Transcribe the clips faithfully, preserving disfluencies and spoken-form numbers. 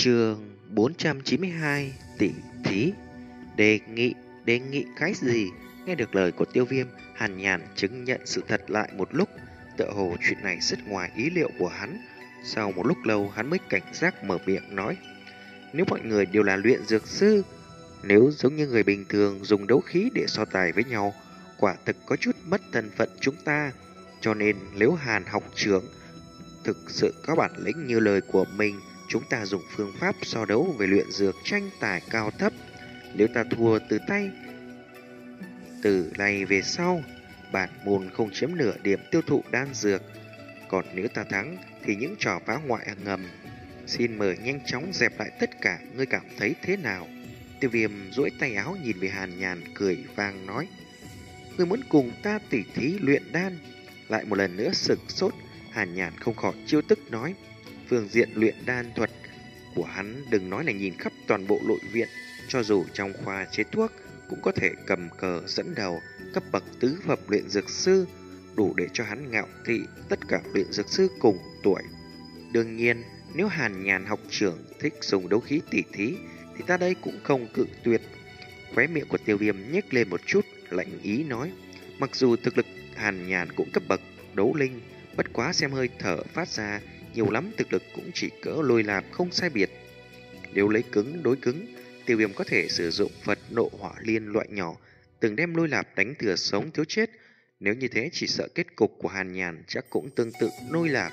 Chương bốn trăm chín mươi hai tỷ thí. Đề nghị, đề nghị cái gì? Nghe được lời của Tiêu Viêm, Hàn Nhàn chứng nhận sự thật lại một lúc. Tựa hồ chuyện này rất ngoài ý liệu của hắn. Sau một lúc lâu hắn mới cảnh giác mở miệng nói: nếu mọi người đều là luyện dược sư, nếu giống như người bình thường dùng đấu khí để so tài với nhau, quả thực có chút mất thân phận chúng ta. Cho nên nếu Hàn học trưởng thực sự có bản lĩnh như lời của mình, chúng ta dùng phương pháp so đấu về luyện dược tranh tài cao thấp. Nếu ta thua từ tay, từ này về sau, bản môn không chiếm nửa điểm tiêu thụ đan dược. Còn nếu ta thắng, thì những trò phá hoại ngầm. Xin mời nhanh chóng dẹp lại tất cả, ngươi cảm thấy thế nào? Tiêu Viêm duỗi tay áo nhìn về Hàn Nhàn, cười vang nói: ngươi muốn cùng ta tỉ thí luyện đan? Lại một lần nữa sửng sốt, Hàn Nhàn không khỏi chiêu tức nói: phương diện luyện đan thuật của hắn đừng nói là nhìn khắp toàn bộ nội viện, cho dù trong khoa chế thuốc cũng có thể cầm cờ dẫn đầu, cấp bậc tứ phẩm luyện dược sư, đủ để cho hắn ngạo thị tất cả luyện dược sư cùng tuổi. Đương nhiên, nếu Hàn Nhàn học trưởng thích dùng đấu khí tỉ thí thì ta đây cũng không cự tuyệt. Khóe miệng của Tiêu Viêm nhếch lên một chút, lạnh ý nói: mặc dù thực lực Hàn Nhàn cũng cấp bậc đấu linh, bất quá xem hơi thở phát ra, nhiều lắm thực lực cũng chỉ cỡ lôi lạp không sai biệt. Nếu lấy cứng đối cứng, Tiêu Viêm có thể sử dụng Phật nộ hỏa liên loại nhỏ, từng đem lôi lạp đánh thừa sống thiếu chết. Nếu như thế chỉ sợ kết cục của Hàn Nhàn chắc cũng tương tự lôi lạp.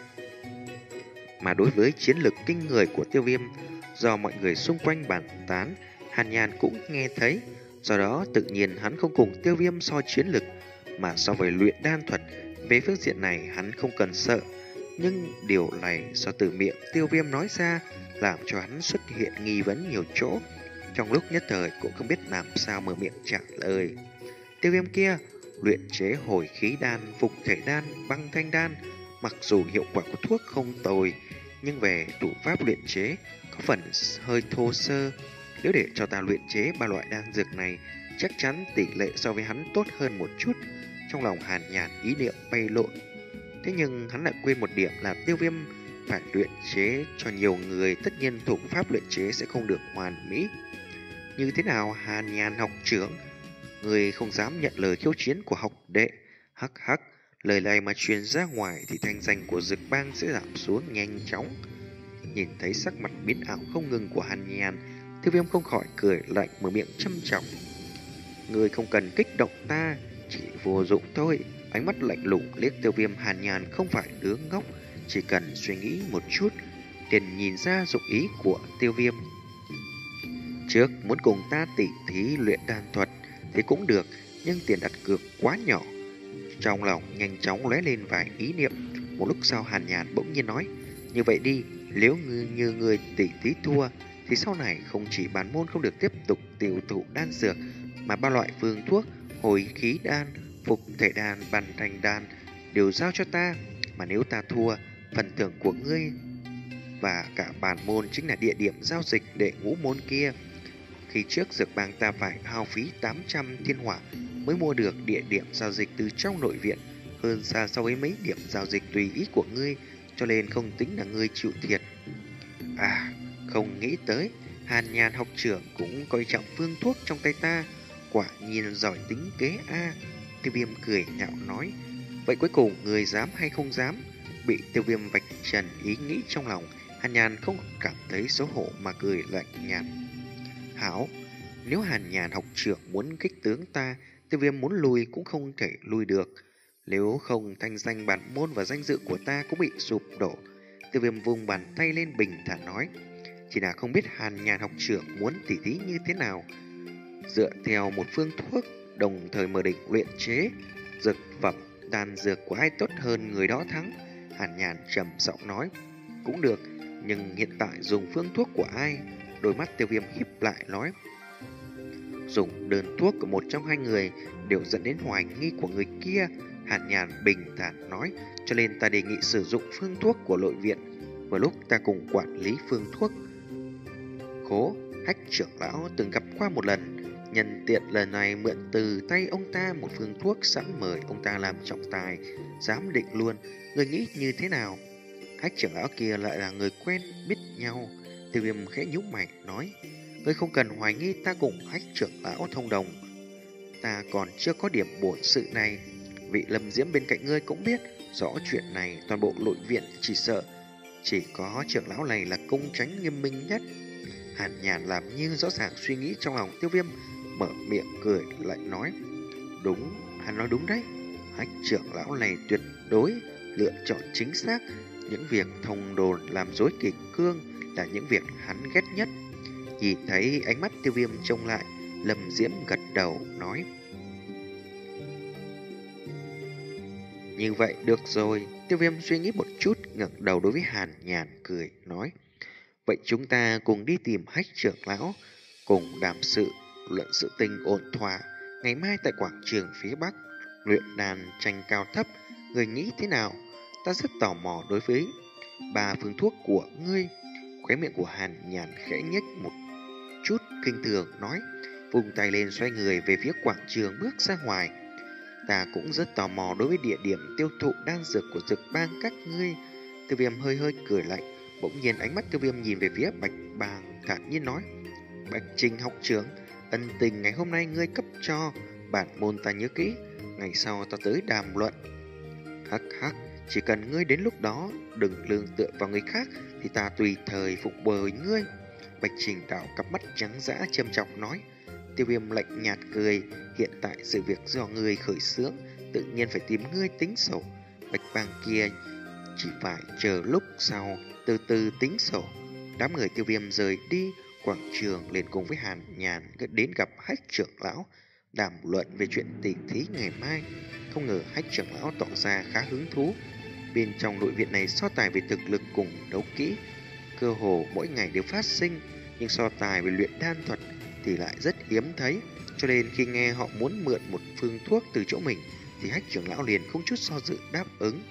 Mà đối với chiến lực kinh người của Tiêu Viêm, do mọi người xung quanh bàn tán, Hàn Nhàn cũng nghe thấy. Do đó tự nhiên hắn không cùng Tiêu Viêm so chiến lực, mà so với luyện đan thuật, về phương diện này hắn không cần sợ. Nhưng điều này do từ miệng Tiêu Viêm nói ra làm cho hắn xuất hiện nghi vấn nhiều chỗ. Trong lúc nhất thời cũng không biết làm sao mở miệng trả lời. Tiêu Viêm kia, luyện chế hồi khí đan, phục thể đan, băng thanh đan, mặc dù hiệu quả của thuốc không tồi, nhưng về thủ pháp luyện chế có phần hơi thô sơ. Nếu để cho ta luyện chế ba loại đan dược này, chắc chắn tỷ lệ so với hắn tốt hơn một chút. Trong lòng Hàn Nhàn ý niệm bay lộn. Thế nhưng hắn lại quên một điểm là Tiêu Viêm phải luyện chế cho nhiều người, tất nhiên thủ pháp luyện chế sẽ không được hoàn mỹ. Như thế nào Hàn Nhàn học trưởng, người không dám nhận lời khiêu chiến của học đệ? Hắc hắc, lời này mà truyền ra ngoài thì thanh danh của Dực Bang sẽ giảm xuống nhanh chóng. Nhìn thấy sắc mặt biến ảo không ngừng của Hàn Nhàn, Tiêu Viêm không khỏi cười lạnh mở miệng châm trọng: người không cần kích động ta, chỉ vô dụng thôi. Ánh mắt lạnh lùng liếc Tiêu Viêm. Hàn Nhàn không phải đứa ngốc, chỉ cần suy nghĩ một chút liền nhìn ra dụng ý của Tiêu Viêm. Trước muốn cùng ta tỉ thí luyện đan thuật thì cũng được, nhưng tiền đặt cược quá nhỏ. Trong lòng nhanh chóng lóe lên vài ý niệm. Một lúc sau Hàn Nhàn bỗng nhiên nói: như vậy đi, nếu như, như người tỉ thí thua thì sau này không chỉ bản môn không được tiếp tục tiêu thụ đan dược, mà ba loại phương thuốc hồi khí đan, phục thể đan, băng thanh đan đều giao cho ta. Mà nếu ta thua, phần thưởng của ngươi và cả bản môn chính là địa điểm giao dịch để ngũ môn kia. Khi trước Dược Bang ta phải hao phí tám trăm thiên hỏa mới mua được địa điểm giao dịch từ trong nội viện, hơn xa so với mấy điểm giao dịch tùy ý của ngươi, cho nên không tính là ngươi chịu thiệt. À, không nghĩ tới Hàn Nhàn học trưởng cũng coi trọng phương thuốc trong tay ta, quả nhiên giỏi tính kế a. À. Tiêu Viêm cười nhạo nói: vậy cuối cùng người dám hay không dám? Bị Tiêu Viêm vạch trần ý nghĩ trong lòng, Hàn Nhàn không cảm thấy xấu hổ mà cười lạnh nhạt: hảo, nếu Hàn Nhàn học trưởng muốn kích tướng ta, Tiêu Viêm muốn lùi cũng không thể lùi được. Nếu không, thanh danh bản môn và danh dự của ta cũng bị sụp đổ. Tiêu Viêm vung bàn tay lên bình thản nói: chỉ là không biết Hàn Nhàn học trưởng muốn tỉ thí như thế nào. Dựa theo một phương thuốc, đồng thời mở định luyện chế dược phẩm, đan dược của ai tốt hơn người đó thắng. Hàn Nhàn trầm giọng nói: cũng được, nhưng hiện tại dùng phương thuốc của ai? Đôi mắt Tiêu Viêm híp lại nói: dùng đơn thuốc của một trong hai người đều dẫn đến hoài nghi của người kia. Hàn Nhàn bình thản nói: cho nên ta đề nghị sử dụng phương thuốc của nội viện, vừa lúc ta cùng quản lý phương thuốc. Khố Hách trưởng lão từng gặp qua một lần, nhân tiện lần này mượn từ tay ông ta một phương thuốc sẵn mời ông ta làm trọng tài giám định luôn. Người nghĩ như thế nào? Hách trưởng lão kia lại là người quen biết nhau, Tiêu Viêm khẽ nhíu mày nói: ngươi không cần hoài nghi ta cùng Hách trưởng lão thông đồng. Ta còn chưa có điểm bổn sự này. Vị Lâm Diễm bên cạnh ngươi cũng biết rõ chuyện này, toàn bộ nội viện chỉ sợ chỉ có trưởng lão này là công tránh nghiêm minh nhất. Hàn Nhàn làm như rõ ràng suy nghĩ trong lòng Tiêu Viêm, mở miệng cười lại nói: đúng, hắn nói đúng đấy. Hách trưởng lão này tuyệt đối lựa chọn chính xác. Những việc thông đồn làm rối kỷ cương là những việc hắn ghét nhất. Nhìn thấy ánh mắt Tiêu Viêm trông lại, Lâm Diễm gật đầu nói: như vậy được rồi. Tiêu Viêm suy nghĩ một chút, ngẩng đầu đối với Hàn Nhàn cười nói: vậy chúng ta cùng đi tìm Hách trưởng lão, cùng đàm sự luận sự tình ổn thỏa. Ngày mai tại quảng trường phía bắc luyện đàn tranh cao thấp, người nghĩ thế nào? Ta rất tò mò đối với ba phương thuốc của ngươi. Khóe miệng của Hàn Nhàn khẽ nhếch một chút kinh thường nói, vùng tay lên xoay người về phía quảng trường bước ra ngoài. Ta cũng rất tò mò đối với địa điểm tiêu thụ đan dược của Dực Bang các ngươi. Tiêu Viêm hơi hơi cười lạnh, bỗng nhiên ánh mắt Tiêu Viêm nhìn về phía Bạch Bàng, thản nhiên nói: Bạch Trình học trưởng, ân tình ngày hôm nay ngươi cấp cho bản môn ta nhớ kỹ, ngày sau ta tới đàm luận. Hắc hắc, chỉ cần ngươi đến lúc đó đừng lương tựa vào người khác thì ta tùy thời phục bồi ngươi. Bạch Trình đảo cặp mắt trắng dã châm chọc nói. Tiêu Viêm lạnh nhạt cười, hiện tại sự việc do ngươi khởi xướng, tự nhiên phải tìm ngươi tính sổ. Bạch Bàng kia chỉ phải chờ lúc sau từ từ tính sổ. Đám người Tiêu Viêm rời đi quảng trường, liền cùng với Hàn Nhàn đến gặp Hách trưởng lão đàm luận về chuyện tỉ thí ngày mai. Không ngờ Hách trưởng lão tỏ ra khá hứng thú. Bên trong nội viện này so tài về thực lực cùng đấu kỹ cơ hồ mỗi ngày đều phát sinh, nhưng so tài về luyện đan thuật thì lại rất hiếm thấy. Cho nên khi nghe họ muốn mượn một phương thuốc từ chỗ mình thì Hách trưởng lão liền không chút do dự đáp ứng.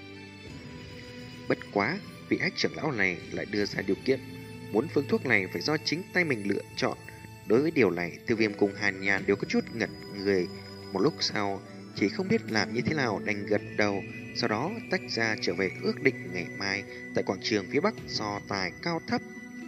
Bất quá, vị Hách trưởng lão này lại đưa ra điều kiện, muốn phương thuốc này phải do chính tay mình lựa chọn. Đối với điều này, Tiêu Viêm cùng Hàn Nhàn đều có chút ngẩn người. Một lúc sau, chỉ không biết làm như thế nào đành gật đầu, sau đó tách ra trở về ước định ngày mai tại quảng trường phía bắc so tài cao thấp.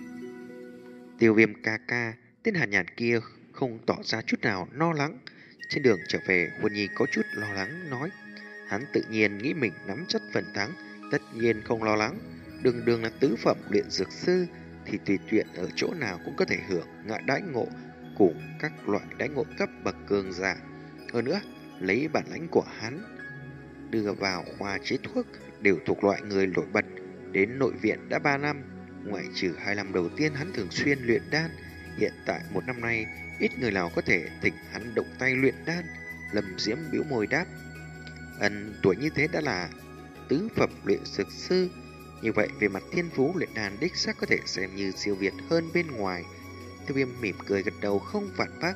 Tiêu Viêm ca ca, tên Hàn Nhàn kia không tỏ ra chút nào lo lắng. Trên đường trở về, Huân Nhi có chút lo lắng nói, hắn tự nhiên nghĩ mình nắm chắc phần thắng, tất nhiên không lo lắng. Đường đường là tứ phẩm luyện dược sư thì tùy tiện ở chỗ nào cũng có thể hưởng ngại đãi ngộ cùng các loại đãi ngộ cấp bậc cường giả. Hơn nữa, lấy bản lãnh của hắn đưa vào khoa chế thuốc đều thuộc loại người nổi bật. Đến nội viện đã ba năm, ngoại trừ hai năm đầu tiên hắn thường xuyên luyện đan, hiện tại một năm nay ít người nào có thể thỉnh hắn động tay luyện đan. Lâm Diễm bĩu môi đáp, ân tuổi như thế đã là tứ phẩm luyện dược sư, như vậy về mặt thiên phú luyện đan đích xác có thể xem như siêu việt hơn bên ngoài. Tiêu Viêm mỉm cười gật đầu không phản bác.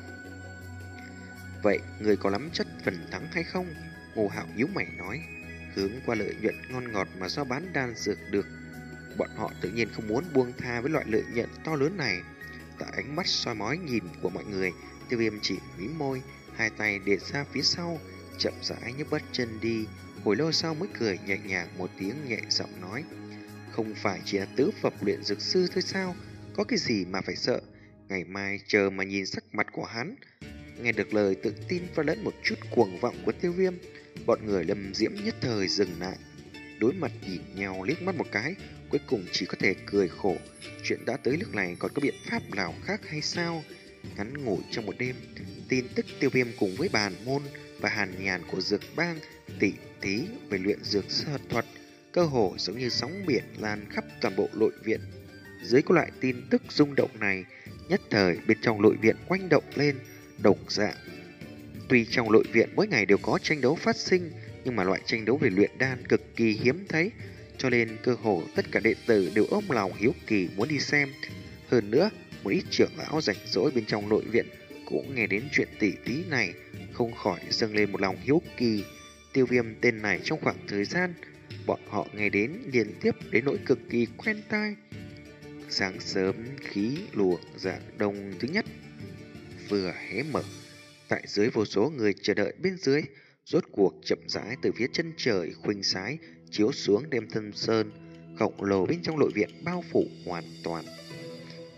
Vậy người có nắm chắc phần thắng hay không? Ngô Hạo nhíu mày nói, hướng qua lợi nhuận ngon ngọt mà do bán đan dược được, bọn họ tự nhiên không muốn buông tha với loại lợi nhuận to lớn này. Tại ánh mắt soi mói nhìn của mọi người, Tiêu Viêm chỉ mím môi, hai tay để ra phía sau, chậm rãi nhấc bước chân đi. Hồi lâu sau mới cười nhẹ nhàng một tiếng, nhẹ giọng nói, không phải chỉ là tứ phẩm luyện dược sư thôi sao? Có cái gì mà phải sợ? Ngày mai chờ mà nhìn sắc mặt của hắn. Nghe được lời tự tin và lẫn một chút cuồng vọng của Tiêu Viêm, bọn người Lâm Diễm nhất thời dừng lại, đối mặt nhìn nhau liếc mắt một cái, cuối cùng chỉ có thể cười khổ. Chuyện đã tới lúc này còn có biện pháp nào khác hay sao? Ngắn ngủi trong một đêm, tin tức Tiêu Viêm cùng với Bàn Môn và Hàn Nhàn của Dược Bang tỉ thí về luyện dược sơ thuật cơ hồ giống như sóng biển lan khắp toàn bộ nội viện. Dưới có loại tin tức rung động này, nhất thời bên trong nội viện quanh động lên đồng dạng. Tuy trong nội viện mỗi ngày đều có tranh đấu phát sinh, nhưng mà loại tranh đấu về luyện đan cực kỳ hiếm thấy, cho nên cơ hồ tất cả đệ tử đều ôm lòng hiếu kỳ muốn đi xem. Hơn nữa, một ít trưởng lão rảnh rỗi bên trong nội viện cũng nghe đến chuyện tỉ thí này, không khỏi dâng lên một lòng hiếu kỳ. Tiêu Viêm tên này trong khoảng thời gian bọn họ nghe đến liên tiếp đến nỗi cực kỳ quen tai. Sáng sớm, khí luồng dạng đông thứ nhất vừa hé mở, tại dưới vô số người chờ đợi bên dưới, rốt cuộc chậm rãi từ phía chân trời khuynh sái chiếu xuống, đem thân sơn khổng lồ bên trong nội viện bao phủ hoàn toàn.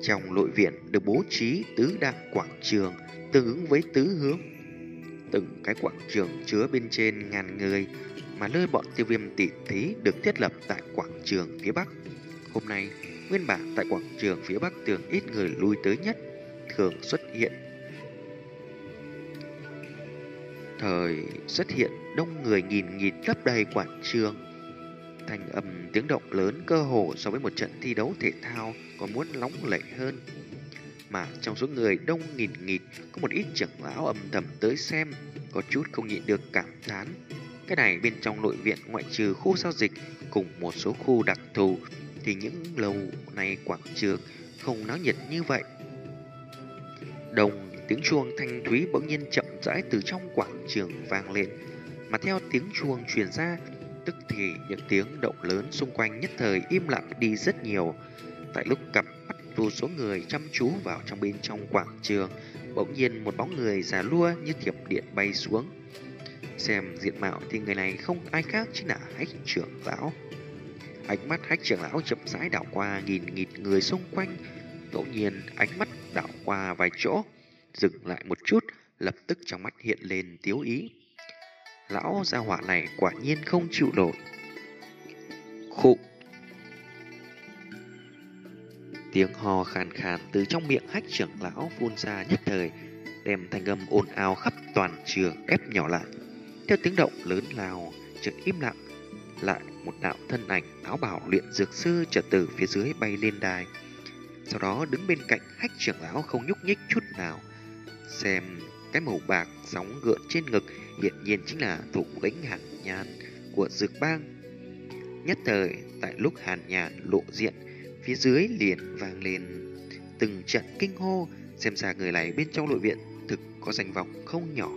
trong nội viện được bố trí tứ đại quảng trường tương ứng với tứ hướng. Từng cái quảng trường chứa bên trên ngàn người, mà nơi bọn Tiêu Viêm tỉ thí được thiết lập tại quảng trường phía Bắc. Hôm nay, nguyên bản tại quảng trường phía Bắc tường ít người lui tới nhất, thường xuất hiện thời xuất hiện đông người nghìn nghìn lấp đầy quảng trường. Thành âm tiếng động lớn cơ hồ so với một trận thi đấu thể thao còn muốn nóng lệ hơn. Mà trong số người đông nghìn nghịt có một ít trưởng lão âm thầm tới xem, có chút không nhịn được cảm thán. Cái này bên trong nội viện ngoại trừ khu giao dịch cùng một số khu đặc thù thì những lâu nay quảng trường không náo nhiệt như vậy. Đồng tiếng chuông thanh thúy bỗng nhiên chậm rãi từ trong quảng trường vang lên, mà theo tiếng chuông truyền ra, tức thì những tiếng động lớn xung quanh nhất thời im lặng đi rất nhiều. Tại lúc cặp mắt vô số người chăm chú vào trong bên trong quảng trường, bỗng nhiên một bóng người già lua như thiểm điện bay xuống. Xem diện mạo thì người này không ai khác chính là Hách trưởng lão. Ánh mắt Hách trưởng lão chậm rãi đảo qua nghìn nghịt người xung quanh, ngẫu nhiên ánh mắt đảo qua vài chỗ, dừng lại một chút, lập tức trong mắt hiện lên tiếu ý. Lão gia hỏa này quả nhiên không chịu nổi. Khụ. Tiếng hò khàn khàn từ trong miệng Hách trưởng lão phun ra nhất thời, đem thanh âm ồn ào khắp toàn trường ép nhỏ lại. Theo tiếng động lớn lao, chợt im lặng, lại một đạo thân ảnh áo bào luyện dược sư chợt từ phía dưới bay lên đài. Sau đó đứng bên cạnh Hách trưởng lão không nhúc nhích chút nào. Xem cái màu bạc sóng gợn trên ngực hiện nhiên chính là thủ lĩnh Hàn Nhàn của dược bang. Nhất thời tại lúc Hàn Nhàn lộ diện, phía dưới liền vang lên từng trận kinh hô, xem ra người này bên trong nội viện thực có danh vọng không nhỏ.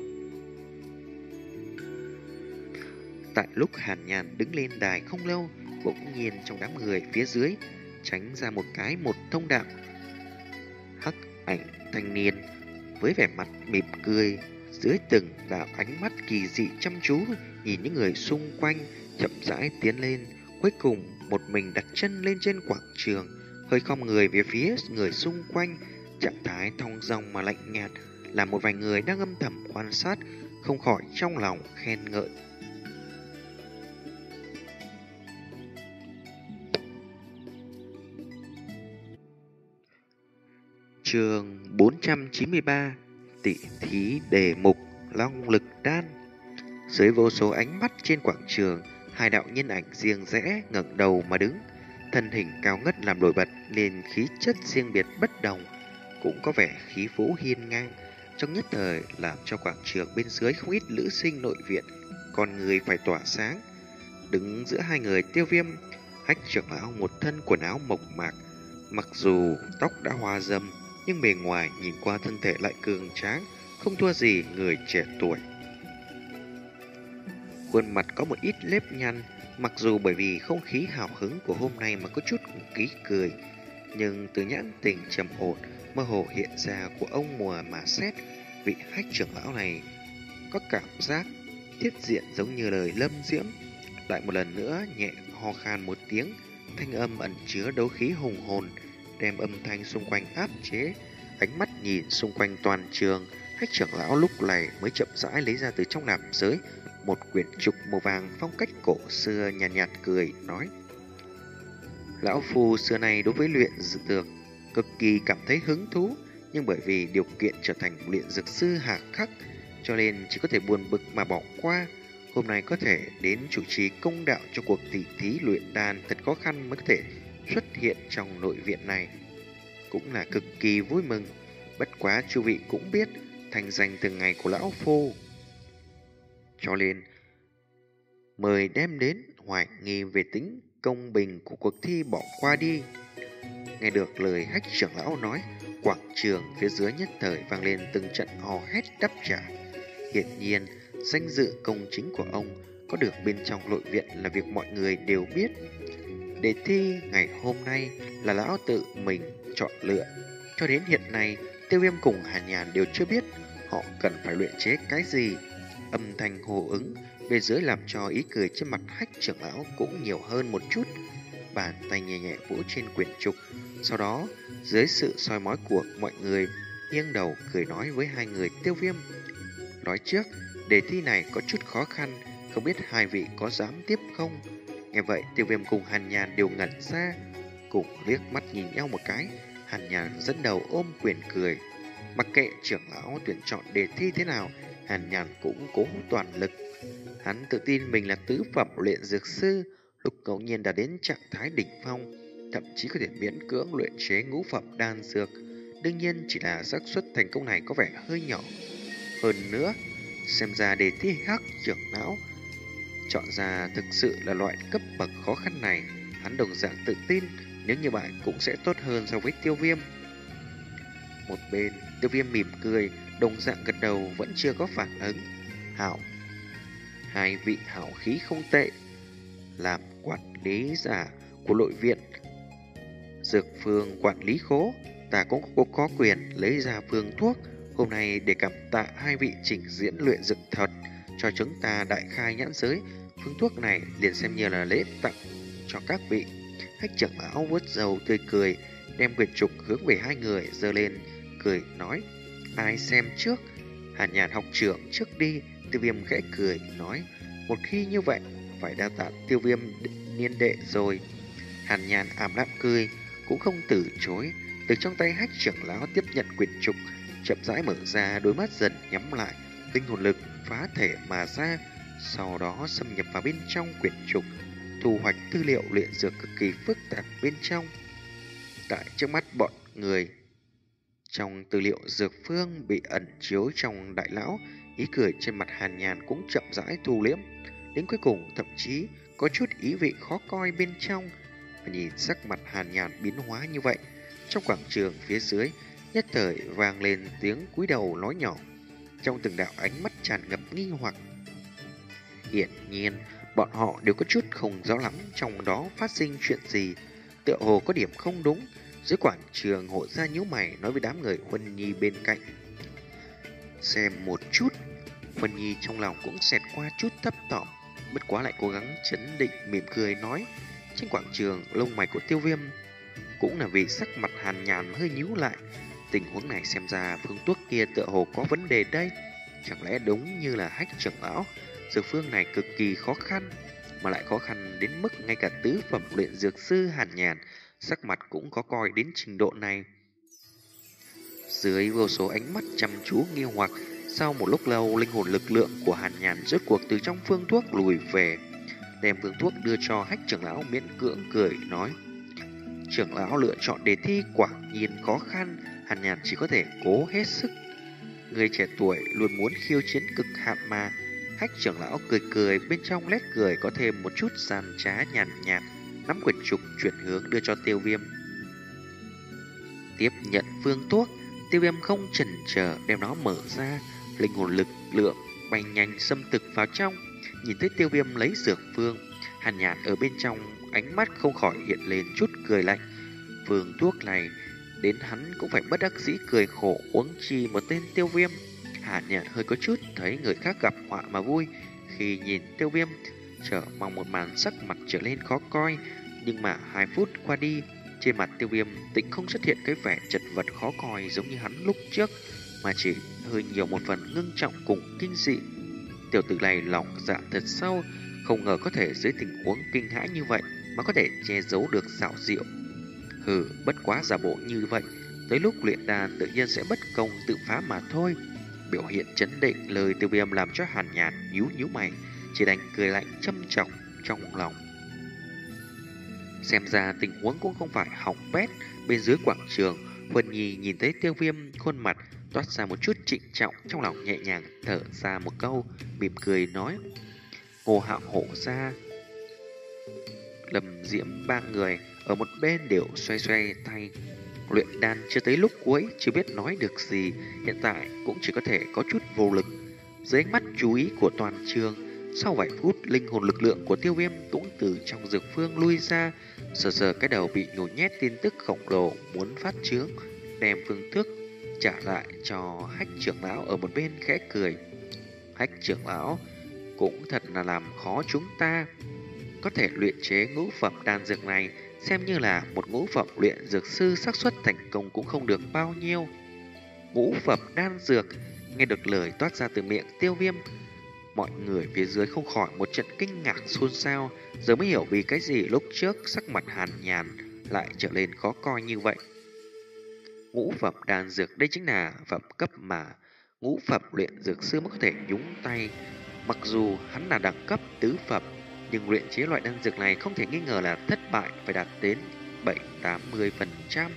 Tại lúc Hàn Nhàn đứng lên đài không lâu, bỗng nhiên trong đám người phía dưới tránh ra một cái một thông đạo. Hắc ảnh thanh niên với vẻ mặt mỉm cười, dưới từng đạo ánh mắt kỳ dị chăm chú nhìn những người xung quanh, chậm rãi tiến lên, cuối cùng một mình đặt chân lên trên quảng trường, hơi khom người về phía người xung quanh, trạng thái thong dong mà lạnh nhạt, làm một vài người đang âm thầm quan sát không khỏi trong lòng khen ngợi. Chương bốn trăm chín mươi ba, tỷ thí đề mục Long Lực Đan. Dưới vô số ánh mắt trên quảng trường, hai đạo nhân ảnh riêng rẽ ngẩng đầu mà đứng, thân hình cao ngất làm nổi bật nên khí chất riêng biệt bất đồng, cũng có vẻ khí phú hiên ngang, trong nhất thời làm cho quảng trường bên dưới không ít nữ sinh nội viện con người phải tỏa sáng. Đứng giữa hai người Tiêu Viêm, Hách trưởng lão một thân quần áo mộc mạc, mặc dù tóc đã hoa râm nhưng bề ngoài nhìn qua thân thể lại cường tráng, không thua gì người trẻ tuổi. Khuôn mặt có một ít nếp nhăn, mặc dù bởi vì không khí hào hứng của hôm nay mà có chút ký cười, nhưng từ nhãn tình trầm ổn mơ hồ hiện ra của ông mùa mà xét, vị Hách trưởng lão này có cảm giác thiết diện giống như lời lâm diễm. Lại một lần nữa nhẹ ho khan một tiếng, thanh âm ẩn chứa đấu khí hùng hồn, đem âm thanh xung quanh áp chế. Ánh mắt nhìn xung quanh toàn trường, Hách trưởng lão lúc này mới chậm rãi lấy ra từ trong nạp giới một quyển trục màu vàng phong cách cổ xưa, nhàn nhạt, nhạt cười nói: Lão phu xưa nay đối với luyện dược cực kỳ cảm thấy hứng thú, nhưng bởi vì điều kiện trở thành luyện dược sư hà khắc, cho nên chỉ có thể buồn bực mà bỏ qua. Hôm nay có thể đến chủ trì công đạo cho cuộc tỷ thí luyện đan thật khó khăn mới có thể xuất hiện trong nội viện này, cũng là cực kỳ vui mừng. Bất quá chu vị cũng biết thành danh từng ngày của lão phu, cho nên mời đem đến hoài nghi về tính công bình của cuộc thi bỏ qua đi. Nghe được lời Hách trưởng lão nói, quảng trường phía dưới nhất thời vang lên từng trận hò hét đáp trả. Hiển nhiên danh dự công chính của ông có được bên trong nội viện là việc mọi người đều biết. Đề thi ngày hôm nay là lão tự mình chọn lựa, cho đến hiện nay Tiêu Viêm cùng Hàn Nhàn đều chưa biết họ cần phải luyện chế cái gì. Âm thanh hô ứng bên dưới làm cho ý cười trên mặt Hách trưởng lão cũng nhiều hơn một chút. bàn tay nhẹ nhẹ vỗ trên quyển trục. Sau đó, dưới sự soi mói của mọi người, nghiêng đầu cười nói với hai người Tiêu Viêm. Nói trước, đề thi này có chút khó khăn, không biết hai vị có dám tiếp không? Nghe vậy, Tiêu Viêm cùng Hàn Nhàn đều ngẩn ra, cùng liếc mắt nhìn nhau một cái. Hàn Nhàn dẫn đầu ôm quyền cười. Mặc kệ trưởng lão tuyển chọn đề thi thế nào, Hàn Nhàn cũng cố toàn lực. Hắn tự tin mình là tứ phẩm luyện dược sư, lúc ngẫu nhiên đã đến trạng thái đỉnh phong, thậm chí có thể miễn cưỡng luyện chế ngũ phẩm đan dược. Đương nhiên chỉ là xác suất thành công này có vẻ hơi nhỏ. Hơn nữa, xem ra đề thi hắc trưởng lão chọn ra thực sự là loại cấp bậc khó khăn này, hắn đồng dạng tự tin nếu như vậy cũng sẽ tốt hơn so với Tiêu Viêm. Một bên, Tiêu Viêm mỉm cười, đồng dạng gật đầu vẫn chưa có phản ứng. Hảo, hai vị hảo khí không tệ. Làm quản lý giả của nội viện dược phương quản lý khố, ta cũng có, có quyền lấy ra phương thuốc. Hôm nay để cảm tạ hai vị trình diễn luyện dược thuật cho chúng ta đại khai nhãn giới, phương thuốc này liền xem như là lễ tặng cho các vị. Hách trưởng lão vuốt râu tươi cười, đem quyển trục hướng về hai người giơ lên, cười nói: ai xem trước? Hàn Nhàn học trưởng trước đi. Tiêu Viêm khẽ cười nói: một khi như vậy phải đa tạ Tiêu Viêm niên đệ rồi. Hàn Nhàn ảm đạm cười, cũng không từ chối, từ trong tay Hách trưởng lão tiếp nhận quyển trục, chậm rãi mở ra, đôi mắt dần nhắm lại, linh hồn lực phá thể mà ra, sau đó xâm nhập vào bên trong quyển trục, thu hoạch tư liệu luyện dược cực kỳ phức tạp bên trong. Tại trước mắt bọn người, trong tư liệu dược phương bị ẩn chiếu trong đại lão, ý cười trên mặt Hàn Nhàn cũng chậm rãi thu liễm, đến cuối cùng thậm chí có chút ý vị khó coi bên trong. Và nhìn sắc mặt Hàn Nhàn biến hóa như vậy, trong quảng trường phía dưới nhất thời vang lên tiếng cúi đầu nói nhỏ, trong từng đạo ánh mắt tràn ngập nghi hoặc. Hiển nhiên, bọn họ đều có chút không rõ lắm trong đó phát sinh chuyện gì, tựa hồ có điểm không đúng. Dưới quảng trường, Hộ Gia nhíu mày nói với đám người Huân Nhi bên cạnh: xem một chút. Huân Nhi trong lòng cũng xẹt qua chút thấp thỏm, bất quá lại cố gắng chấn định, mỉm cười nói: trên quảng trường, lông mày của Tiêu Viêm cũng là vì sắc mặt Hàn Nhàn hơi nhíu lại. Tình huống này xem ra phương thuốc kia tựa hồ có vấn đề đây. Chẳng lẽ đúng như là Hách trưởng lão, dược phương này cực kỳ khó khăn, mà lại khó khăn đến mức ngay cả tứ phẩm luyện dược sư Hàn Nhàn sắc mặt cũng có coi đến trình độ này. Dưới vô số ánh mắt chăm chú nghi hoặc, sau một lúc lâu, linh hồn lực lượng của Hàn Nhàn rốt cuộc từ trong phương thuốc lùi về, đem phương thuốc đưa cho Hách trưởng lão, miễn cưỡng cười nói: trưởng lão lựa chọn đề thi quả nhiên khó khăn, Hàn Nhàn chỉ có thể cố hết sức. Người trẻ tuổi luôn muốn khiêu chiến cực hạn mà. Hách trưởng lão cười cười, bên trong nét cười có thêm một chút gian trá nhàn nhạt, nắm quyển trục chuyển hướng đưa cho Tiêu Viêm. Tiếp nhận phương thuốc, Tiêu Viêm không chần chờ đem nó mở ra, linh hồn lực lượng bay nhanh xâm thực vào trong. Nhìn thấy Tiêu Viêm lấy dược phương, Hàn Nhàn ở bên trong ánh mắt không khỏi hiện lên chút cười lạnh. Phương thuốc này đến hắn cũng phải bất đắc dĩ cười khổ, uống chi một tên Tiêu Viêm. Hàn Nhàn hơi có chút thấy người khác gặp họa mà vui, khi nhìn Tiêu Viêm chờ mong một màn sắc mặt trở lên khó coi. Nhưng mà hai phút qua đi, trên mặt Tiêu Viêm tĩnh không xuất hiện cái vẻ chật vật khó coi giống như hắn lúc trước, mà chỉ hơi nhiều một phần ngưng trọng cùng kinh dị. Tiểu tử này lòng dạ thật sâu, không ngờ có thể dưới tình huống kinh hãi như vậy mà có thể che giấu được xảo diệu. Hừ, bất quá giả bộ như vậy, tới lúc luyện đan tự nhiên sẽ bất công tự phá mà thôi. Biểu hiện chấn định, lời Tiêu Viêm làm cho Hàn Nhàn nhíu nhíu mày, chỉ đành cười lạnh châm trọng trong lòng. Xem ra tình huống cũng không phải hỏng bét. Bên dưới quảng trường, Huân Nhi nhìn thấy Tiêu Viêm, khuôn mặt toát ra một chút trịnh trọng, trong lòng nhẹ nhàng thở ra một câu, mỉm cười nói: Ngô Hạo, Hộ Gia, Lâm Diễm ba người ở một bên đều xoay xoay tay. Luyện đan chưa tới lúc cuối, chưa biết nói được gì, hiện tại cũng chỉ có thể có chút vô lực. Dưới ánh mắt chú ý của toàn trường, sau vài phút, linh hồn lực lượng của Tiêu Viêm cũng từ trong dược phương lui ra, sờ sờ cái đầu bị nhồi nhét tin tức khổng lồ muốn phát trướng, đem phương thức trả lại cho Hách trưởng lão ở một bên khẽ cười. Hách trưởng lão cũng thật là làm khó chúng ta. Có thể luyện chế ngũ phẩm đan dược này, xem như là một ngũ phẩm luyện dược sư, xác suất thành công cũng không được bao nhiêu. Ngũ phẩm đan dược, nghe được lời toát ra từ miệng Tiêu Viêm, mọi người phía dưới không khỏi một trận kinh ngạc xôn xao, giờ mới hiểu vì cái gì lúc trước sắc mặt Hàn Nhàn lại trở nên khó coi như vậy. Ngũ phẩm đan dược đây chính là phẩm cấp mà ngũ phẩm luyện dược sư mới có thể nhúng tay. Mặc dù hắn là đẳng cấp tứ phẩm, nhưng luyện chế loại đan dược này không thể nghi ngờ là thất bại phải đạt đến bảy tám mươi phần trăm.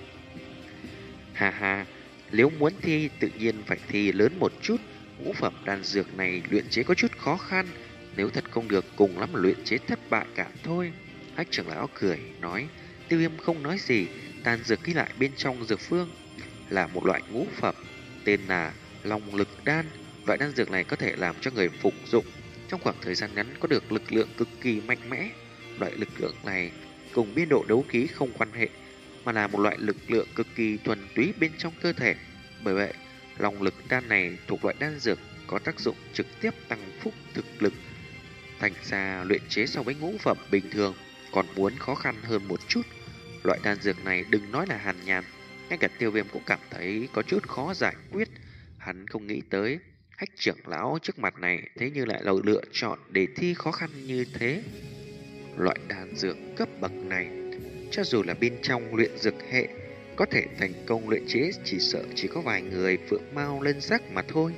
Hà hà, nếu muốn thi tự nhiên phải thi lớn một chút. Ngũ phẩm đan dược này luyện chế có chút khó khăn, nếu thật không được cùng lắm là luyện chế thất bại cả thôi. Hách trưởng lão cười nói. Tiêu Viêm không nói gì, đan dược ghi lại bên trong dược phương là một loại ngũ phẩm, tên là Long Lực Đan. Loại đan dược này có thể làm cho người phục dụng trong khoảng thời gian ngắn có được lực lượng cực kỳ mạnh mẽ. Loại lực lượng này cùng biên độ đấu khí không quan hệ, mà là một loại lực lượng cực kỳ thuần túy bên trong cơ thể. Bởi vậy, Long Lực Đan này thuộc loại đan dược có tác dụng trực tiếp tăng phúc thực lực. Thành ra luyện chế so với ngũ phẩm bình thường còn muốn khó khăn hơn một chút. Loại đan dược này đừng nói là Hàn Nhàn, ngay cả Tiêu Viêm cũng cảm thấy có chút khó giải quyết. Hắn không nghĩ tới Hách trưởng lão trước mặt này thế nhưng lại là lựa chọn để thi khó khăn như thế. Loại đan dược cấp bậc này, cho dù là bên trong luyện dược hệ, có thể thành công luyện chế chỉ sợ chỉ có vài người phượng mao lân giác mà thôi.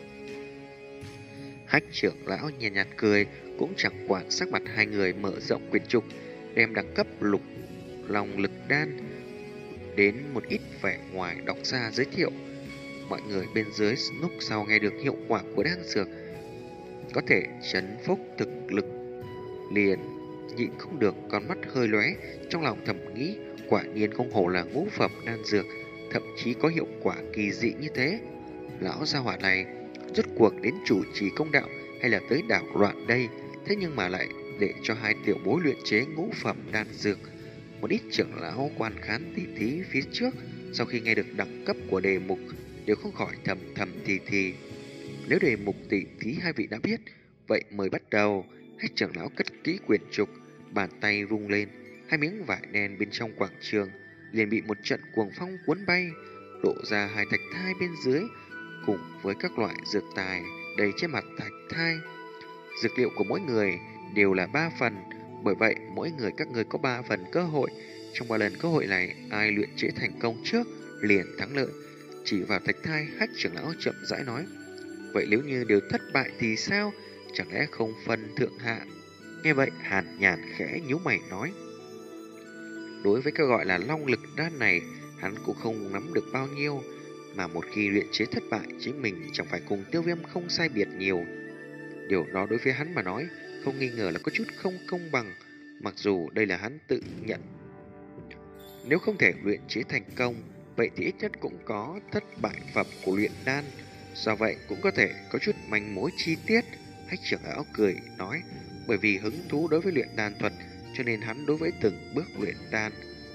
Hách trưởng lão nhàn nhạt cười, cũng chẳng quản sắc mặt hai người, mở rộng quyển trục, đem đẳng cấp lục Long Lực Đan đến một ít vẻ ngoài đọc ra giới thiệu. Mọi người bên dưới lúc sau nghe được hiệu quả của đan dược có thể trấn phúc thực lực, liền nhịn không được con mắt hơi lóe, trong lòng thầm nghĩ quả nhiên không hổ là ngũ phẩm đan dược, thậm chí có hiệu quả kỳ dị như thế. Lão gia hỏa này rốt cuộc đến chủ trì công đạo hay là tới đảo loạn đây? Thế nhưng mà lại để cho hai tiểu bối luyện chế ngũ phẩm đan dược. Một ít trưởng lão quan khán tỉ thí phía trước, sau khi nghe được đẳng cấp của đề mục đều không khỏi thầm thầm thì thì. Nếu đề mục tỉ thí hai vị đã biết, vậy mời bắt đầu. Hách trưởng lão cất kỹ quyển trục, bàn tay vung lên, hai miếng vải đen bên trong quảng trường liền bị một trận cuồng phong cuốn bay, lộ ra hai thạch thai bên dưới cùng với các loại dược tài đầy trên mặt thạch thai. Dược liệu của mỗi người đều là ba phần, bởi vậy mỗi người các người có ba phần cơ hội. Trong ba lần cơ hội này, ai luyện chế thành công trước liền thắng lợi. Chỉ vào thạch thai, Hách trưởng lão chậm rãi nói. Vậy nếu như đều thất bại thì sao? Chẳng lẽ không phân thượng hạ? Nghe vậy, Hàn Nhàn khẽ nhíu mày nói. Đối với cái gọi là Long Lực Đan này, hắn cũng không nắm được bao nhiêu, mà một khi luyện chế thất bại, chính mình chẳng phải cùng Tiêu Viêm không sai biệt nhiều. Điều đó đối với hắn mà nói, không nghi ngờ là có chút không công bằng, mặc dù đây là hắn tự nhận. Nếu không thể luyện chế thành công, vậy thì ít nhất cũng có thất bại phẩm của luyện đan. Do vậy cũng có thể có chút manh mối chi tiết. Hách trưởng lão cười nói, bởi vì hứng thú đối với luyện đan thuật, cho nên hắn đối với từng bước luyện đan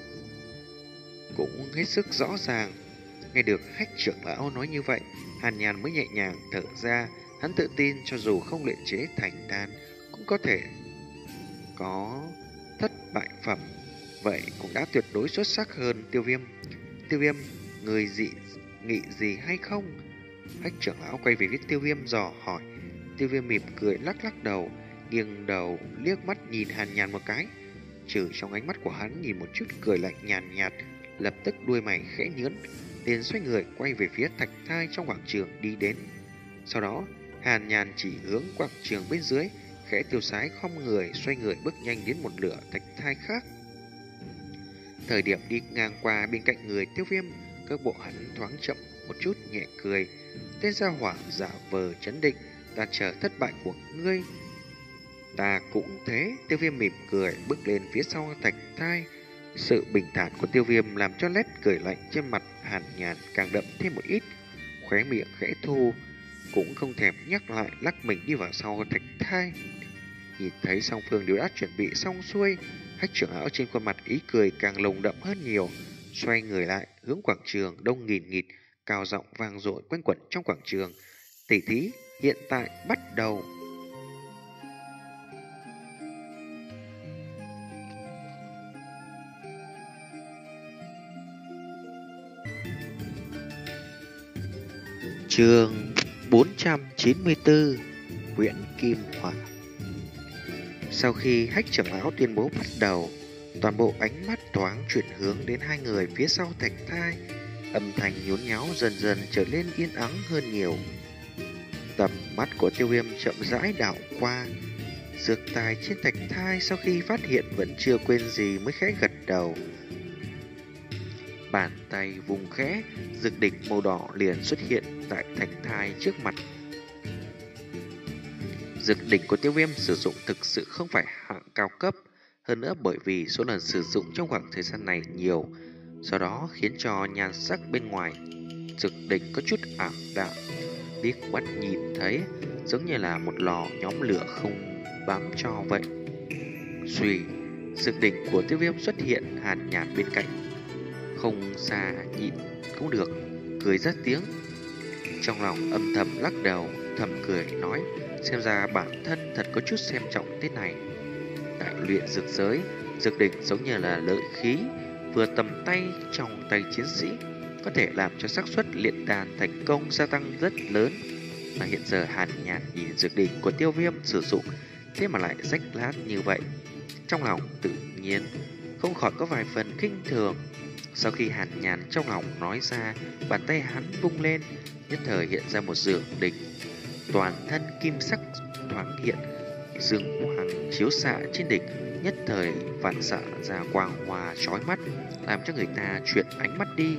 cũng hết sức rõ ràng. Nghe được Hách trưởng lão nói như vậy, Hàn Nhàn mới nhẹ nhàng thở ra. Hắn tự tin cho dù không luyện chế thành đan cũng có thể có thất bại phẩm, vậy cũng đã tuyệt đối xuất sắc hơn Tiêu Viêm. Tiêu Viêm, người dị nghị gì hay không? Hách trưởng lão quay về phía Tiêu Viêm dò hỏi. Tiêu Viêm mỉm cười lắc lắc đầu, nghiêng đầu liếc mắt nhìn Hàn Nhàn một cái. Trừ trong ánh mắt của hắn nhìn một chút cười lạnh nhàn nhạt, lập tức đuôi mày khẽ nhướn, liền xoay người quay về phía thạch thai trong quảng trường đi đến. Sau đó, Hàn Nhàn chỉ hướng quảng trường bên dưới, khẽ tiêu sái khom người xoay người bước nhanh đến một lửa thạch thai khác. Thời điểm đi ngang qua bên cạnh người Tiêu Viêm, cước bộ hắn thoáng chậm một chút, nhẹ cười. Tên gia hỏa giả vờ chấn định, ta chờ thất bại của ngươi. Ta cũng thế. Tiêu Viêm mỉm cười bước lên phía sau thạch thai. Sự bình thản của Tiêu Viêm làm cho nét cười lạnh trên mặt Hàn Nhàn càng đậm thêm một ít. Khóe miệng khẽ thu, cũng không thèm nhắc lại, lắc mình đi vào sau thạch thai. Nhìn thấy song phương đều đã chuẩn bị xong xuôi, Hách trưởng lão trên khuôn mặt ý cười càng lồng đậm hơn nhiều, xoay người lại hướng quảng trường đông nghìn nghịt, cao giọng vang dội quanh quẩn trong quảng trường. Tỷ thí hiện tại bắt đầu. Chương bốn trăm chín mươi tư Huyễn Kim Hỏa. Sau khi Hách trưởng lão tuyên bố bắt đầu, toàn bộ ánh mắt thoáng chuyển hướng đến hai người phía sau Thạch Thai. Âm thanh nhốn nháo dần dần trở nên yên ắng hơn nhiều. Tầm mắt của Tiêu Viêm chậm rãi đảo qua dược tài trên Thạch Thai, sau khi phát hiện vẫn chưa quên gì mới khẽ gật đầu. Bàn tay vùng khẽ, dược đỉnh màu đỏ liền xuất hiện tại Thạch Thai trước mặt. Dược đỉnh của Tiêu Viêm sử dụng thực sự không phải hạng cao cấp, hơn nữa bởi vì số lần sử dụng trong khoảng thời gian này nhiều, do đó khiến cho nhan sắc bên ngoài dược đỉnh có chút ảm đạm. Liếc mắt nhìn thấy giống như là một lò nhóm lửa không bám tro vậy. Xuy, dược đỉnh của Tiêu Viêm xuất hiện hàn nhạt bên cạnh, không xa nhịn cũng được, cười rất tiếng. Trong lòng âm thầm lắc đầu, thầm cười nói, xem ra bản thân thật có chút xem trọng thế này. Tại luyện dược giới, dược đỉnh giống như là lợi khí, vừa tầm tay trong tay chiến sĩ, có thể làm cho xác suất luyện đan thành công gia tăng rất lớn. Mà hiện giờ hàn nhạt nhìn dược đỉnh của Tiêu Viêm sử dụng, thế mà lại rách lát như vậy, trong lòng tự nhiên không khỏi có vài phần kinh thường. Sau khi hàn nhàn trong lòng nói ra, bàn tay hắn vung lên, nhất thời hiện ra một dược đỉnh toàn thân kim sắc thoáng hiện, dương quang chiếu xạ trên đỉnh, nhất thời vạn xạ ra quang hoa chói mắt, làm cho người ta chuyển ánh mắt đi.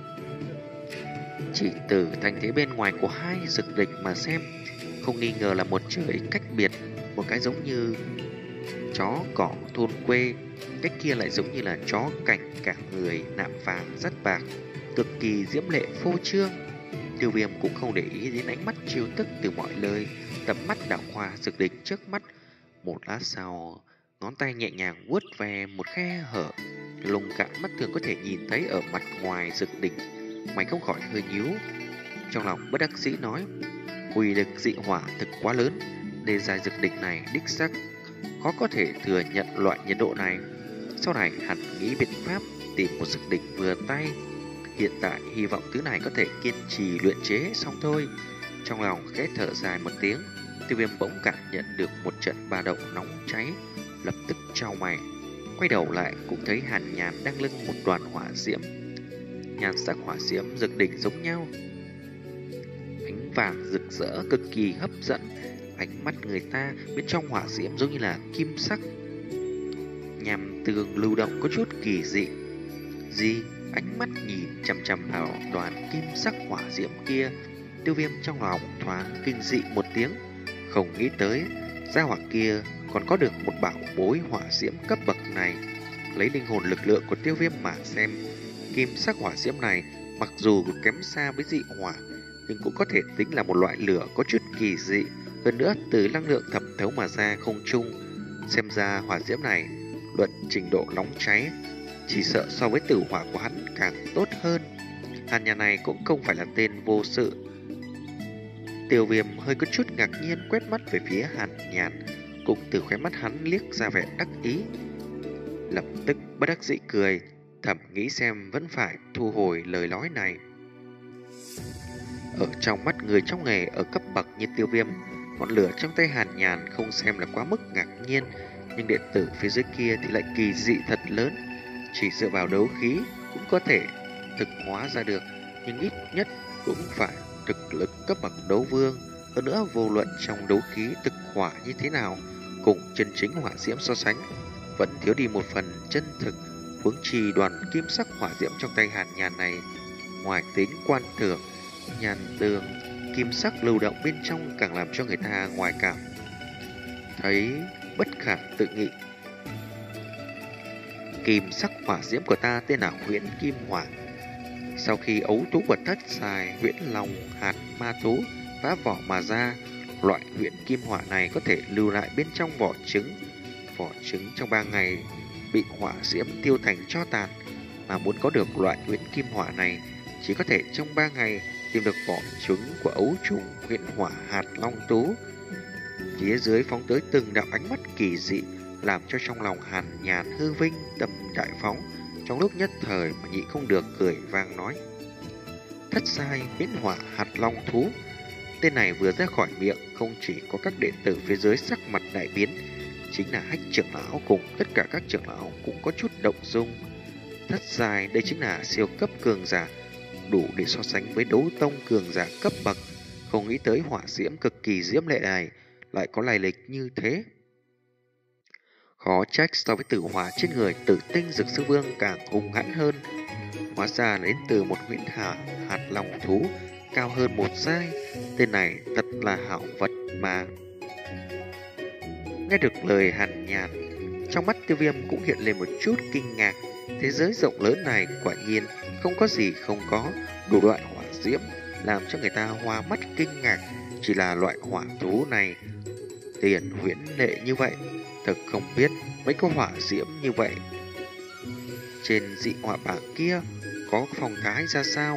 Chỉ từ thành thế bên ngoài của hai dược đỉnh mà xem, không nghi ngờ là một trời cách biệt. Một cái giống như chó cỏ thôn quê, cách kia lại giống như là chó cảnh cả người nạm vàng rất bạc, cực kỳ diễm lệ phô trương. Tiêu Viêm cũng không để ý đến ánh mắt chiêu tức từ mọi nơi, tầm mắt đảo qua dược đỉnh trước mắt. Một lát sau, ngón tay nhẹ nhàng vuốt về một khe hở lùng cạn mắt thường có thể nhìn thấy ở mặt ngoài dược đỉnh. Mày không khỏi hơi nhíu, trong lòng bất đắc dĩ nói, uy lực dị hỏa thực quá lớn, đề dài dược đỉnh này đích xác khó có thể thừa nhận loại nhiệt độ này. Sau này hẳn nghĩ biện pháp tìm một dược đỉnh vừa tay. Hiện tại hy vọng thứ này có thể kiên trì luyện chế xong thôi. Trong lòng khẽ thở dài một tiếng, Tiêu Viêm bỗng cảm nhận được một trận ba động nóng cháy, lập tức chau mày, quay đầu lại cũng thấy hàn nhàn đang lưng một đoàn hỏa diễm. Nhan sắc hỏa diễm dược đỉnh giống nhau, ánh vàng rực rỡ cực kỳ hấp dẫn ánh mắt người ta. Bên trong hỏa diễm giống như là kim sắc nhằm tường lưu động có chút kỳ dị. Gì? Ánh mắt nhìn chằm chằm vào đoàn kim sắc hỏa diễm kia, Tiêu Viêm trong lòng thoáng kinh dị một tiếng. Không nghĩ tới gia hỏa kia còn có được một bảo bối hỏa diễm cấp bậc này. Lấy linh hồn lực lượng của Tiêu Viêm mà xem, kim sắc hỏa diễm này mặc dù kém xa với dị hỏa, nhưng cũng có thể tính là một loại lửa có chút kỳ dị. Hơn nữa từ năng lượng thẩm thấu mà ra không chung, xem ra hỏa diễm này luận trình độ nóng cháy, chỉ sợ so với tử hỏa của hắn càng tốt hơn. Hàn nhà này cũng không phải là tên vô sự. Tiêu Viêm hơi có chút ngạc nhiên quét mắt về phía Hàn Nhàn, cũng từ khóe mắt hắn liếc ra vẻ đắc ý. Lập tức bất đắc dĩ cười, thầm nghĩ xem vẫn phải thu hồi lời nói này. Ở trong mắt người trong nghề ở cấp bậc như Tiêu Viêm, ngọn lửa trong tay Hàn Nhàn không xem là quá mức ngạc nhiên, nhưng điện tử phía dưới kia thì lại kỳ dị thật lớn. Chỉ dựa vào đấu khí cũng có thể thực hóa ra được, nhưng ít nhất cũng phải thực lực cấp bậc đấu vương. Hơn nữa vô luận trong đấu khí thực hỏa như thế nào, cùng chân chính hỏa diễm so sánh, vẫn thiếu đi một phần chân thực. Huống chi đoàn kim sắc hỏa diễm trong tay Hàn Nhàn này, ngoài tính quan thưởng, nhàn tường kim sắc lưu động bên trong càng làm cho người ta ngoài cảm thấy bất khả tự nghị. Kim sắc hỏa diễm của ta tên là Huyễn Kim Hỏa. Sau khi ấu thú của thất xài huyễn long hạt ma thú phá vỏ mà ra, loại huyễn kim hỏa này có thể lưu lại bên trong vỏ trứng. Vỏ trứng trong ba ngày bị hỏa diễm tiêu thành tro tàn. Mà muốn có được loại huyễn kim hỏa này, chỉ có thể trong ba ngày tìm được vỏ trứng của ấu trùng huyễn hỏa hạt long tú. Phía dưới phóng tới từng đạo ánh mắt kỳ dị, làm cho trong lòng Hàn Nhàn hư vinh tâm đại phóng. Trong lúc nhất thời mà nhị không được cười vang nói, Thất giai huyễn hỏa hạt long thú. Tên này vừa ra khỏi miệng, không chỉ có các đệ tử phía dưới sắc mặt đại biến, chính là Hách trưởng lão cùng tất cả các trưởng lão cũng có chút động dung. Thất giai đây chính là siêu cấp cường giả, đủ để so sánh với đấu tông cường giả cấp bậc. Không nghĩ tới hỏa diễm cực kỳ diễm lệ này lại có lai lịch như thế. Khó trách so với tử hỏa trên người Tử Tinh Dược Sư Vương càng hung hãn hơn. Hóa ra đến từ một huyễn hà hạt long thú cao hơn một giai. Tên này thật là hảo vật mà. Nghe được lời Hàn Nhàn, trong mắt Tiêu Viêm cũng hiện lên một chút kinh ngạc. Thế giới rộng lớn này quả nhiên không có gì không có, đủ loại hỏa diễm làm cho người ta hoa mắt kinh ngạc. Chỉ là loại hỏa thú này tiền huyễn lệ như vậy, thật không biết mấy có hỏa diễm như vậy trên dị hỏa bảng kia có phong thái ra sao.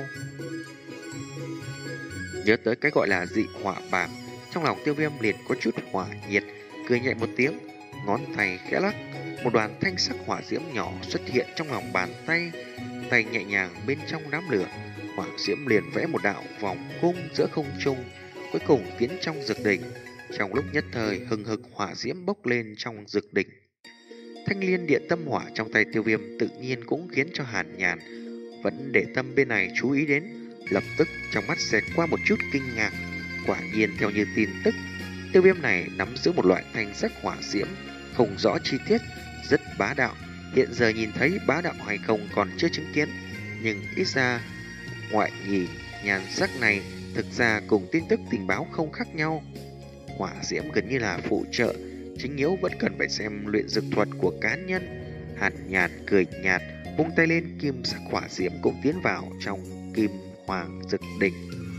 Nhớ tới cái gọi là dị hỏa bảng, trong lòng Tiêu Viêm liền có chút hỏa nhiệt, cười nhẹ một tiếng, ngón tay khẽ lắc, một đoàn thanh sắc hỏa diễm nhỏ xuất hiện trong lòng bàn tay. Tay nhẹ nhàng bên trong đám lửa, hỏa diễm liền vẽ một đạo vòng cung giữa không trung, cuối cùng tiến trong dược đỉnh. Trong lúc nhất thời, hừng hực hỏa diễm bốc lên trong dược đỉnh. Thanh liên điện tâm hỏa trong tay Tiêu Viêm tự nhiên cũng khiến cho Hàn Nhàn vẫn để tâm bên này chú ý đến, lập tức trong mắt xẹt qua một chút kinh ngạc. Quả nhiên theo như tin tức, Tiêu Viêm này nắm giữ một loại thanh sắc hỏa diễm, không rõ chi tiết, rất bá đạo. Hiện giờ nhìn thấy bá đạo hay không còn chưa chứng kiến, nhưng ít ra ngoại nhì nhan sắc này thực ra cùng tin tức tình báo không khác nhau. Hỏa diễm gần như là phụ trợ, chính yếu vẫn cần phải xem luyện dược thuật của cá nhân. Hàn Nhàn cười nhạt, vung tay lên, kim sắc hỏa diễm cũng tiến vào trong kim hoàng dược đỉnh.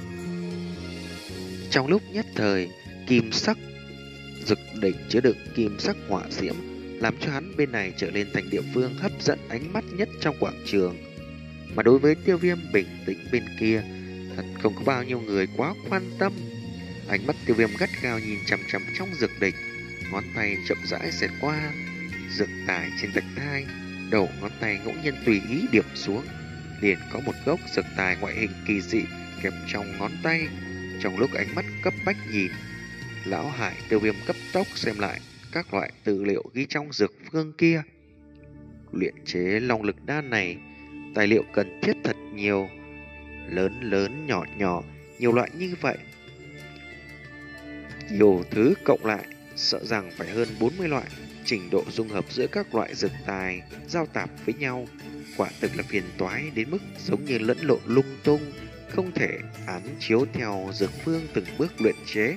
Trong lúc nhất thời, kim sắc dược đỉnh chứa đựng kim sắc hỏa diễm, làm cho hắn bên này trở lên thành địa phương hấp dẫn ánh mắt nhất trong quảng trường. Mà đối với Tiêu Viêm bình tĩnh bên kia, thật không có bao nhiêu người quá quan tâm. Ánh mắt Tiêu Viêm gắt gao nhìn chằm chằm trong dược đỉnh, ngón tay chậm rãi xẹt qua dược tài trên vạch thai, đầu ngón tay ngẫu nhiên tùy ý điểm xuống, liền có một gốc dược tài ngoại hình kỳ dị kẹp trong ngón tay. Trong lúc ánh mắt cấp bách nhìn, Lão Hải Tiêu Viêm cấp tốc xem lại các loại tư liệu ghi trong dược phương kia. Luyện chế long lực đan này, tài liệu cần thiết thật nhiều, lớn lớn nhỏ nhỏ, nhiều loại như vậy. Nhiều thứ cộng lại, sợ rằng phải hơn bốn mươi loại. Trình độ dung hợp giữa các loại dược tài giao tạp với nhau, quả thực là phiền toái đến mức giống như lẫn lộn lung tung, không thể án chiếu theo dược phương từng bước luyện chế.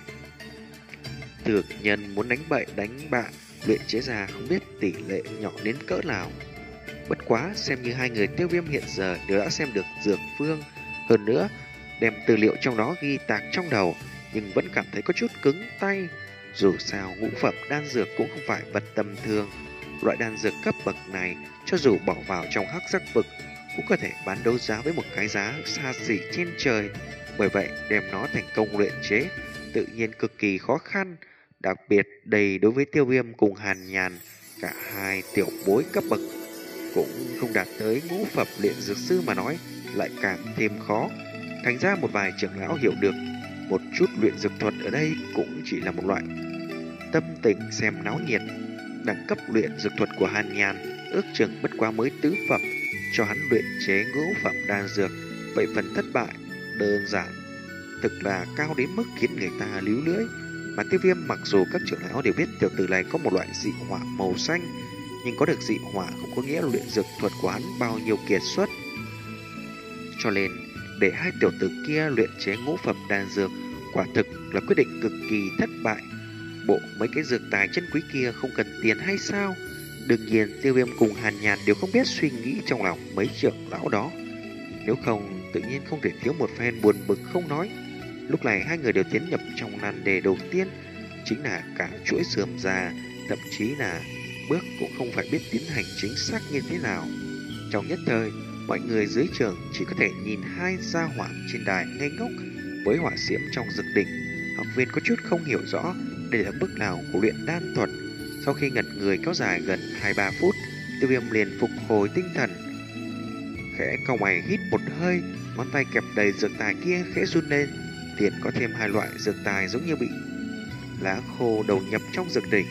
Dược nhân muốn đánh bậy đánh bạn, luyện chế ra không biết tỷ lệ nhỏ đến cỡ nào. Bất quá xem như hai người Tiêu Viêm hiện giờ đều đã xem được dược phương, hơn nữa đem tư liệu trong đó ghi tạc trong đầu, nhưng vẫn cảm thấy có chút cứng tay. Dù sao ngũ phẩm đan dược cũng không phải vật tầm thường, loại đan dược cấp bậc này cho dù bỏ vào trong hắc sắc vực cũng có thể bán đấu giá với một cái giá xa xỉ trên trời. Bởi vậy đem nó thành công luyện chế tự nhiên cực kỳ khó khăn. Đặc biệt đây đối với Tiêu Viêm cùng Hàn Nhàn, cả hai tiểu bối cấp bậc cũng không đạt tới ngũ phẩm luyện dược sư mà nói, lại càng thêm khó. Thành ra một vài trưởng lão hiểu được một chút luyện dược thuật ở đây cũng chỉ là một loại tâm tình xem náo nhiệt. Đẳng cấp luyện dược thuật của Hàn Nhàn ước chừng bất quá mới tứ phẩm, cho hắn luyện chế ngũ phẩm đan dược, vậy phần thất bại đơn giản thực là cao đến mức khiến người ta líu lưỡi. Mà Tiêu Viêm mặc dù các trưởng lão đều biết tiểu tử này có một loại dị hỏa màu xanh, nhưng có được dị hỏa không có nghĩa là luyện dược thuật của hắn bao nhiêu kiệt xuất. Cho nên để hai tiểu tử kia luyện chế ngũ phẩm đan dược quả thực là quyết định cực kỳ thất bại. Bộ mấy cái dược tài chân quý kia không cần tiền hay sao? Đương nhiên Tiêu Viêm cùng Hàn Nhàn đều không biết suy nghĩ trong lòng mấy trưởng lão đó, nếu không tự nhiên không thể thiếu một phen buồn bực không nói. Lúc này hai người đều tiến nhập trong nan đề đầu tiên, chính là cả chuỗi sườm già, thậm chí là bước cũng không phải biết tiến hành chính xác như thế nào. Trong nhất thời, mọi người dưới trường chỉ có thể nhìn hai gia hỏa trên đài ngây ngốc với hỏa diễm trong dược đỉnh. Học viên có chút không hiểu rõ đây là bước nào của luyện đan thuật. Sau khi ngẩn người kéo dài gần hai ba phút, Tiêu Viêm liền phục hồi tinh thần, khẽ cau mày hít một hơi, ngón tay kẹp đầy dược tài kia khẽ run lên, liền có thêm hai loại dược tài giống như bị lá khô đầu nhập trong dược đỉnh.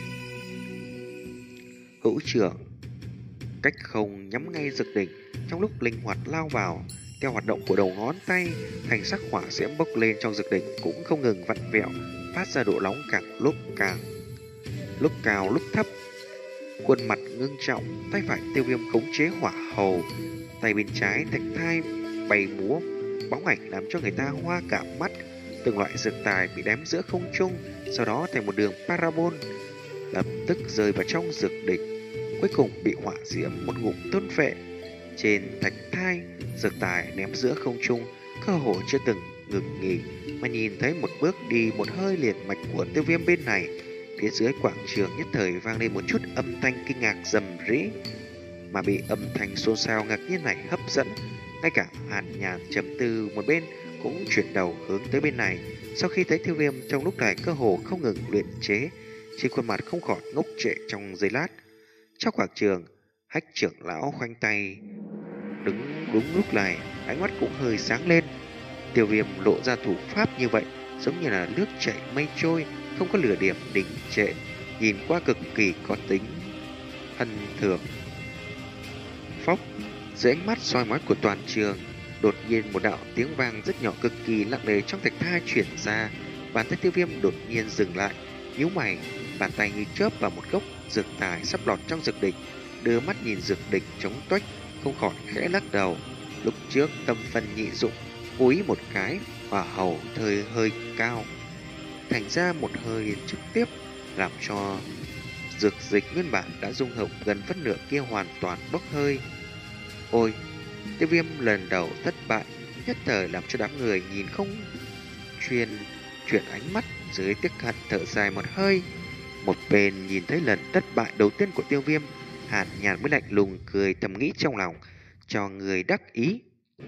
Hữu trưởng cách không nhắm ngay dược đỉnh, trong lúc linh hoạt lao vào, theo hoạt động của đầu ngón tay, thành sắc hỏa diễm bốc lên trong dược đỉnh cũng không ngừng vặn vẹo, phát ra độ nóng càng lúc càng lúc cao lúc thấp. Khuôn mặt ngưng trọng, tay phải Tiêu Viêm khống chế hỏa hầu, tay bên trái Thạch Thai bay múa bóng ảnh làm cho người ta hoa cả mắt. Từng loại dược tài bị ném giữa không trung, sau đó thành một đường parabol, lập tức rơi vào trong dược đỉnh, cuối cùng bị hỏa diễm một ngụm thôn phệ. Trên Thạch Thai, dược tài ném giữa không trung, cơ hồ chưa từng ngừng nghỉ, mà nhìn thấy một bước đi một hơi liền mạch của Tiêu Viêm bên này. Phía dưới quảng trường nhất thời vang lên một chút âm thanh kinh ngạc rầm rĩ, mà bị âm thanh xôn xao ngạc nhiên này hấp dẫn, ngay cả Hàn Nhàn trầm tư một bên cũng chuyển đầu hướng tới bên này. Sau khi thấy Tiêu Viêm trong lúc này cơ hồ không ngừng luyện chế, trên khuôn mặt không khỏi ngốc trệ trong giây lát. Trong quảng trường, Hách trưởng lão khoanh tay đứng đúng lúc này, ánh mắt cũng hơi sáng lên. Tiêu Viêm lộ ra thủ pháp như vậy, giống như là nước chảy mây trôi, không có lửa điểm đình trệ, nhìn qua cực kỳ có tính hân thường. Phốc, dưới ánh mắt soi mói của toàn trường, đột nhiên một đạo tiếng vang rất nhỏ cực kỳ nặng nề trong Thạch Thai chuyển ra. Bàn tay Tiêu Viêm đột nhiên dừng lại, nhíu mày, bàn tay như chớp vào một gốc dược tài sắp lọt trong dược đỉnh, đưa mắt nhìn dược đỉnh chống tuếch, không khỏi khẽ lắc đầu. Lúc trước tâm phân nhị dụng, cố ý một cái, hỏa hầu thời hơi cao, thành ra một hơi liền trực tiếp làm cho dược dịch nguyên bản đã dung hợp gần phân nửa kia hoàn toàn bốc hơi. Ôi, Tiêu Viêm lần đầu thất bại, nhất thời làm cho đám người nhìn không chuyên chuyển ánh mắt, dưới tiếc hận thở dài một hơi. Một bên nhìn thấy lần thất bại đầu tiên của Tiêu Viêm, Hàn Nhàn mới lạnh lùng cười thầm nghĩ trong lòng, cho người đắc ý.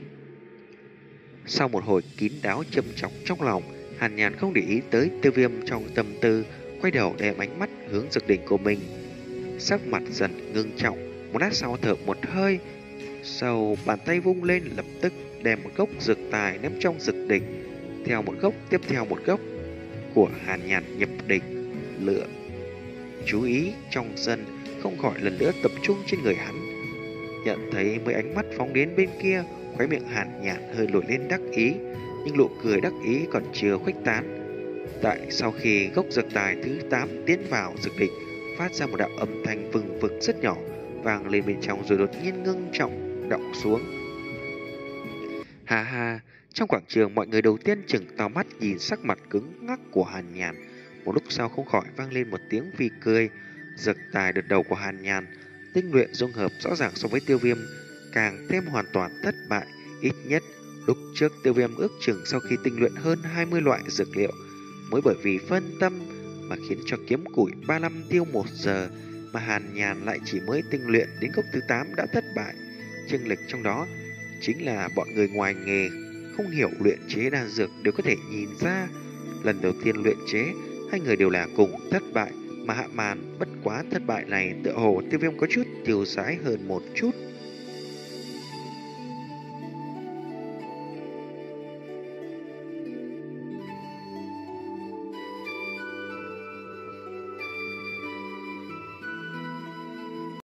Sau một hồi kín đáo châm chọc trong lòng, Hàn Nhàn không để ý tới Tiêu Viêm trong tâm tư, quay đầu đem ánh mắt hướng dược đỉnh của mình. Sắc mặt dần ngưng trọng, một lát sau thở một hơi, sau bàn tay vung lên lập tức đem một gốc dược tài ném trong dược đỉnh, theo một gốc tiếp theo một gốc của Hàn Nhàn nhập đỉnh. Lửa chú ý trong sân không khỏi lần nữa tập trung trên người hắn, nhận thấy mấy ánh mắt phóng đến bên kia, khóe miệng Hàn Nhàn hơi nổi lên đắc ý, nhưng nụ cười đắc ý còn chưa khuếch tán. Tại sau khi gốc dược tài thứ tám tiến vào dược đỉnh, phát ra một đạo âm thanh vừng vực rất nhỏ, vang lên bên trong rồi đột nhiên ngưng trọng đọng xuống. Ha ha, trong quảng trường mọi người đầu tiên chừng to mắt nhìn sắc mặt cứng ngắc của Hàn Nhàn, một lúc sau không khỏi vang lên một tiếng phi cười. Dược tài đợt đầu của Hàn Nhàn tinh luyện dung hợp rõ ràng so với Tiêu Viêm càng thêm hoàn toàn thất bại. Ít nhất lúc trước Tiêu Viêm ước chừng sau khi tinh luyện hơn hai mươi loại dược liệu, mới bởi vì phân tâm mà khiến cho kiếm củi ba mươi lăm tiêu một giờ, mà Hàn Nhàn lại chỉ mới tinh luyện đến gốc thứ tám đã thất bại. Chênh lệch trong đó chính là bọn người ngoài nghề không hiểu luyện chế đan dược đều có thể nhìn ra. Lần đầu tiên luyện chế, hai người đều là cùng thất bại, mà hạ màn bất quá thất bại này tựa hồ Tiêu Viêm có chút tiêu sái hơn một chút.